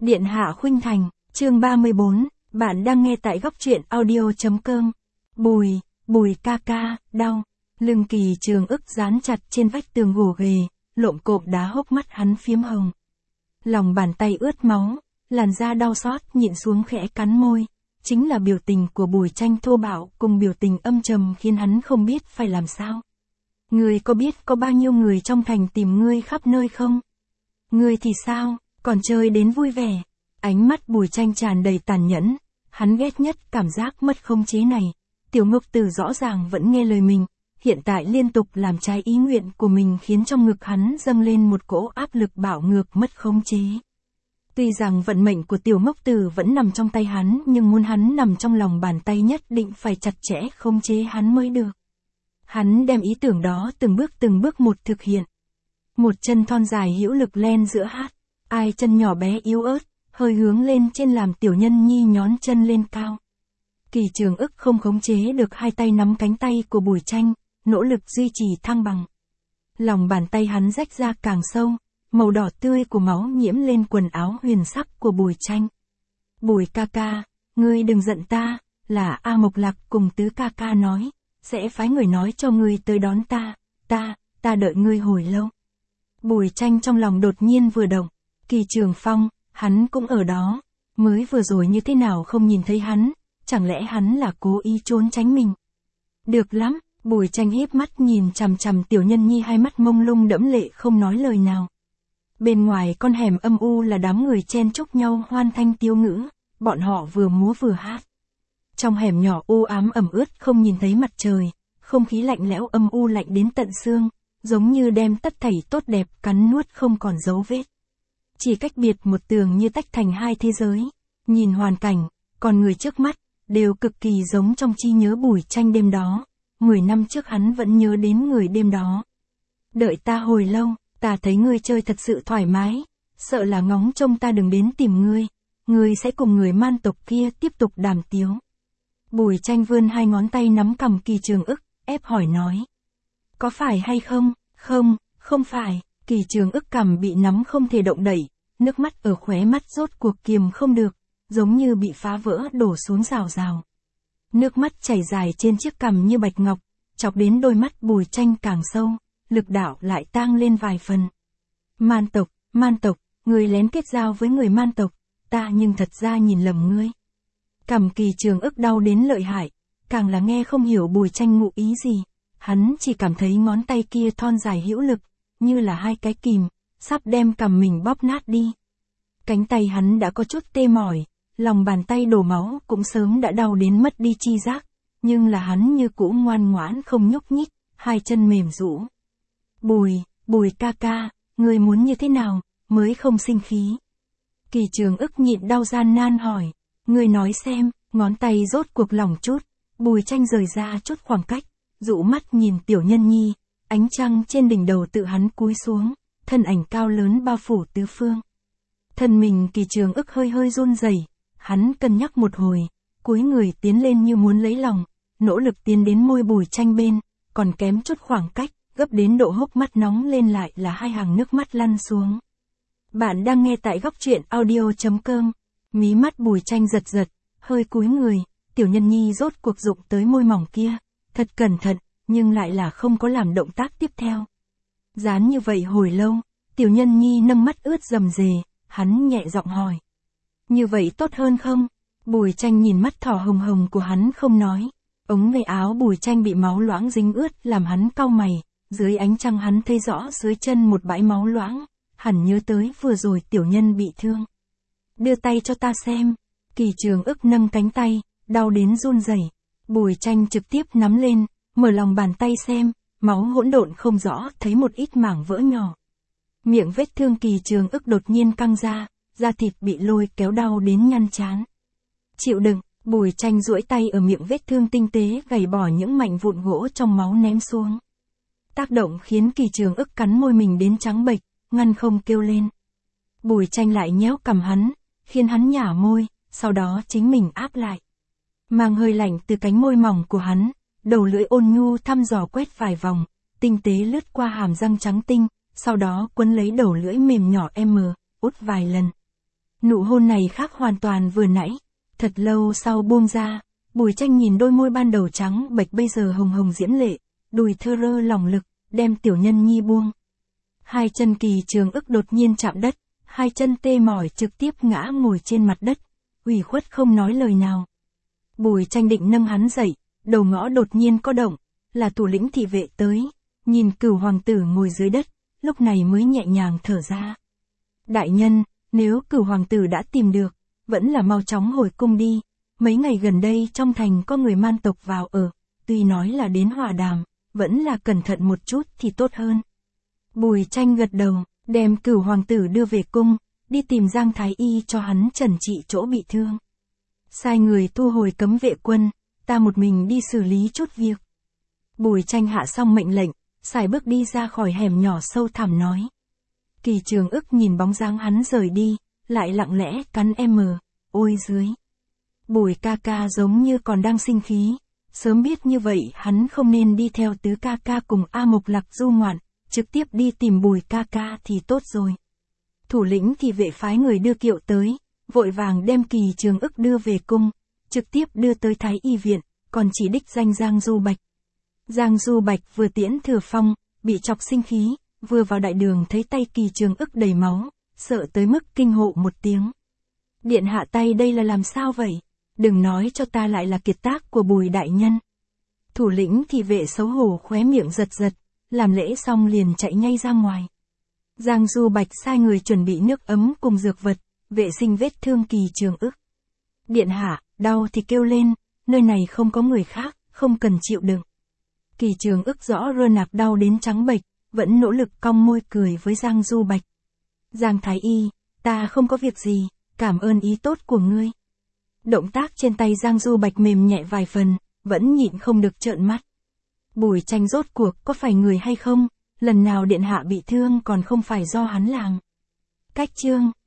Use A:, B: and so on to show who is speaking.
A: Điện hạ khuynh thành, chương 34, bạn đang nghe tại góc truyện audio.com. Bùi ca ca, đau. Lưng Kỳ Trường ức dán chặt trên vách tường gồ ghề, lộm cộp đá hốc mắt hắn phiếm hồng. Lòng bàn tay ướt máu, làn da đau xót nhịn xuống khẽ cắn môi. Chính là biểu tình của Bùi Tranh thô bạo cùng biểu tình âm trầm khiến hắn không biết phải làm sao. Ngươi có biết có bao nhiêu người trong thành tìm ngươi khắp nơi không? Ngươi thì sao, còn chơi đến vui vẻ? Ánh mắt Bùi Tranh tràn đầy tàn nhẫn, hắn ghét nhất cảm giác mất khống chế này. Tiểu Ngọc Tử rõ ràng vẫn nghe lời mình, hiện tại liên tục làm trái ý nguyện của mình khiến trong ngực hắn dâng lên một cỗ áp lực bạo ngược mất khống chế. Tuy rằng vận mệnh của Tiểu Ngọc Tử vẫn nằm trong tay hắn nhưng muốn hắn nằm trong lòng bàn tay nhất định phải chặt chẽ khống chế hắn mới được. Hắn đem ý tưởng đó từng bước một thực hiện. Một chân thon dài hữu lực len giữa hát, ai chân nhỏ bé yếu ớt, hơi hướng lên trên làm Tiểu Nhân Nhi nhón chân lên cao. Kỳ Trường ức không khống chế được hai tay nắm cánh tay của Bùi Tranh, nỗ lực duy trì thăng bằng. Lòng bàn tay hắn rách ra càng sâu, màu đỏ tươi của máu nhiễm lên quần áo huyền sắc của Bùi Tranh. Bùi ca ca, ngươi đừng giận ta, là A Mộc Lạc cùng Tứ ca ca nói, sẽ phái người nói cho ngươi tới đón ta đợi ngươi hồi lâu. Bùi Tranh trong lòng đột nhiên vừa động, Kỳ Trường Phong, hắn cũng ở đó, mới vừa rồi như thế nào không nhìn thấy hắn, chẳng lẽ hắn là cố ý trốn tránh mình. Được lắm, Bùi Tranh híp mắt nhìn chằm chằm Tiểu Nhân Nhi hai mắt mông lung đẫm lệ không nói lời nào. Bên ngoài con hẻm âm u là đám người chen chúc nhau hoan thanh tiếu ngữ, bọn họ vừa múa vừa hát. Trong hẻm nhỏ u ám ẩm ướt không nhìn thấy mặt trời, không khí lạnh lẽo âm u lạnh đến tận xương, giống như đem tất thảy tốt đẹp cắn nuốt không còn dấu vết. Chỉ cách biệt một tường như tách thành hai thế giới, nhìn hoàn cảnh, còn người trước mắt, đều cực kỳ giống trong trí nhớ Bùi Tranh đêm đó, 10 năm trước hắn vẫn nhớ đến người đêm đó. Đợi ta hồi lâu, ta thấy ngươi chơi thật sự thoải mái, sợ là ngóng trông ta đừng đến tìm ngươi sẽ cùng người man tộc kia tiếp tục đàm tiếu. Bùi Tranh vươn hai ngón tay nắm cằm Kỳ Trường ức, ép hỏi nói. Có phải hay không? Không phải, Kỳ Trường ức cằm bị nắm không thể động đậy, nước mắt ở khóe mắt rốt cuộc kiềm không được, giống như bị phá vỡ đổ xuống rào rào. Nước mắt chảy dài trên chiếc cằm như bạch ngọc, chọc đến đôi mắt Bùi Tranh càng sâu, lực đạo lại tang lên vài phần. Man tộc, ngươi lén kết giao với người man tộc, ta nhưng thật ra nhìn lầm ngươi. Cằm Kỳ Trường ức đau đến lợi hại, càng là nghe không hiểu Bùi Tranh ngụ ý gì, hắn chỉ cảm thấy ngón tay kia thon dài hữu lực, như là hai cái kìm, sắp đem cằm mình bóp nát đi. Cánh tay hắn đã có chút tê mỏi, lòng bàn tay đổ máu cũng sớm đã đau đến mất đi chi giác, nhưng là hắn như cũ ngoan ngoãn không nhúc nhích, hai chân mềm rũ. Bùi ca ca, ngươi muốn như thế nào, mới không sinh khí? Kỳ Trường ức nhịn đau gian nan hỏi, ngươi nói xem, ngón tay rốt cuộc lỏng chút, Bùi Tranh rời ra chút khoảng cách, dụ mắt nhìn Tiểu Nhân Nhi, ánh trăng trên đỉnh đầu tự hắn cúi xuống, thân ảnh cao lớn bao phủ tứ phương. Thân mình Kỳ Trường ức hơi run rẩy, hắn cân nhắc một hồi, cúi người tiến lên như muốn lấy lòng, nỗ lực tiến đến môi Bùi Tranh bên, còn kém chút khoảng cách, gấp đến độ hốc mắt nóng lên lại là hai hàng nước mắt lăn xuống. Bạn đang nghe tại góc truyện audio.com, mí mắt Bùi Tranh giật, hơi cúi người, Tiểu Nhân Nhi rốt cuộc dụng tới môi mỏng kia, thật cẩn thận, nhưng lại là không có làm động tác tiếp theo. Dán như vậy hồi lâu, Tiểu Nhân Nhi nâng mắt ướt rầm rề, hắn nhẹ giọng hỏi. Như vậy tốt hơn không? Bùi Tranh nhìn mắt thỏ hồng hồng của hắn không nói. Ống tay áo Bùi Tranh bị máu loãng dính ướt làm hắn cau mày, dưới ánh trăng hắn thấy rõ dưới chân một bãi máu loãng, hẳn nhớ tới vừa rồi Tiểu Nhân bị thương. Đưa tay cho ta xem. Kỳ Trường ức nâng cánh tay, đau đến run rẩy. Bùi Tranh trực tiếp nắm lên, mở lòng bàn tay xem, máu hỗn độn không rõ, thấy một ít mảng vỡ nhỏ. Miệng vết thương Kỳ Trường ức đột nhiên căng ra, da thịt bị lôi kéo đau đến nhăn trán. Chịu đựng, Bùi Tranh duỗi tay ở miệng vết thương tinh tế gảy bỏ những mảnh vụn gỗ trong máu ném xuống. Tác động khiến Kỳ Trường ức cắn môi mình đến trắng bệch, ngăn không kêu lên. Bùi Tranh lại nhéo cằm hắn, khiến hắn nhả môi, sau đó chính mình áp lại. Mang hơi lạnh từ cánh môi mỏng của hắn, đầu lưỡi ôn nhu thăm dò quét vài vòng, tinh tế lướt qua hàm răng trắng tinh, sau đó quấn lấy đầu lưỡi mềm nhỏ út vài lần. Nụ hôn này khác hoàn toàn vừa nãy. Thật lâu sau buông ra, Bùi Tranh nhìn đôi môi ban đầu trắng bệch bây giờ hồng hồng diễm lệ, đùi thơ rơ lòng lực, đem tiểu nhân nhi buông. Hai chân Kỳ Trường Ức đột nhiên chạm đất, hai chân tê mỏi trực tiếp ngã ngồi trên mặt đất, ủy khuất không nói lời nào. Bùi Tranh định nâng hắn dậy, đầu ngõ đột nhiên có động, là thủ lĩnh thị vệ tới, nhìn Cửu hoàng tử ngồi dưới đất, lúc này mới nhẹ nhàng thở ra. Đại nhân, nếu Cửu hoàng tử đã tìm được, vẫn là mau chóng hồi cung đi, mấy ngày gần đây trong thành có người man tộc vào ở, tuy nói là đến hòa đàm, vẫn là cẩn thận một chút thì tốt hơn. Bùi Tranh gật đầu, đem Cửu hoàng tử đưa về cung, đi tìm Giang Thái Y cho hắn trần trị chỗ bị thương. Sai người thu hồi cấm vệ quân, ta một mình đi xử lý chút việc. Bùi Tranh hạ xong mệnh lệnh, sải bước đi ra khỏi hẻm nhỏ sâu thẳm nói. Kỳ Trường Ức nhìn bóng dáng hắn rời đi, lại lặng lẽ cắn ôi dưới. Bùi ca ca giống như còn đang sinh khí, sớm biết như vậy hắn không nên đi theo tứ ca ca cùng A Mộc Lạc du ngoạn, trực tiếp đi tìm Bùi ca ca thì tốt rồi. Thủ lĩnh thì vệ phái người đưa kiệu tới, vội vàng đem Kỳ Trường Ức đưa về cung, trực tiếp đưa tới Thái Y viện, còn chỉ đích danh Giang Du Bạch. Giang Du Bạch vừa tiễn Thừa Phong, bị chọc sinh khí, vừa vào đại đường thấy tay Kỳ Trường Ức đầy máu, sợ tới mức kinh hộ một tiếng. Điện hạ tay đây là làm sao vậy? Đừng nói cho ta lại là kiệt tác của Bùi đại nhân. Thủ lĩnh thì vệ xấu hổ khóe miệng giật giật, làm lễ xong liền chạy ngay ra ngoài. Giang Du Bạch sai người chuẩn bị nước ấm cùng dược vật, vệ sinh vết thương Kỳ Trường Ức. Điện hạ, đau thì kêu lên, nơi này không có người khác, không cần chịu đựng. Kỳ Trường Ức rõ rơ nạc đau đến trắng bệch, vẫn nỗ lực cong môi cười với Giang Du Bạch. Giang Thái Y, ta không có việc gì, cảm ơn ý tốt của ngươi. Động tác trên tay Giang Du Bạch mềm nhẹ vài phần, vẫn nhịn không được trợn mắt. Bùi Tranh rốt cuộc có phải người hay không, lần nào điện hạ bị thương còn không phải do hắn làm. Cách chương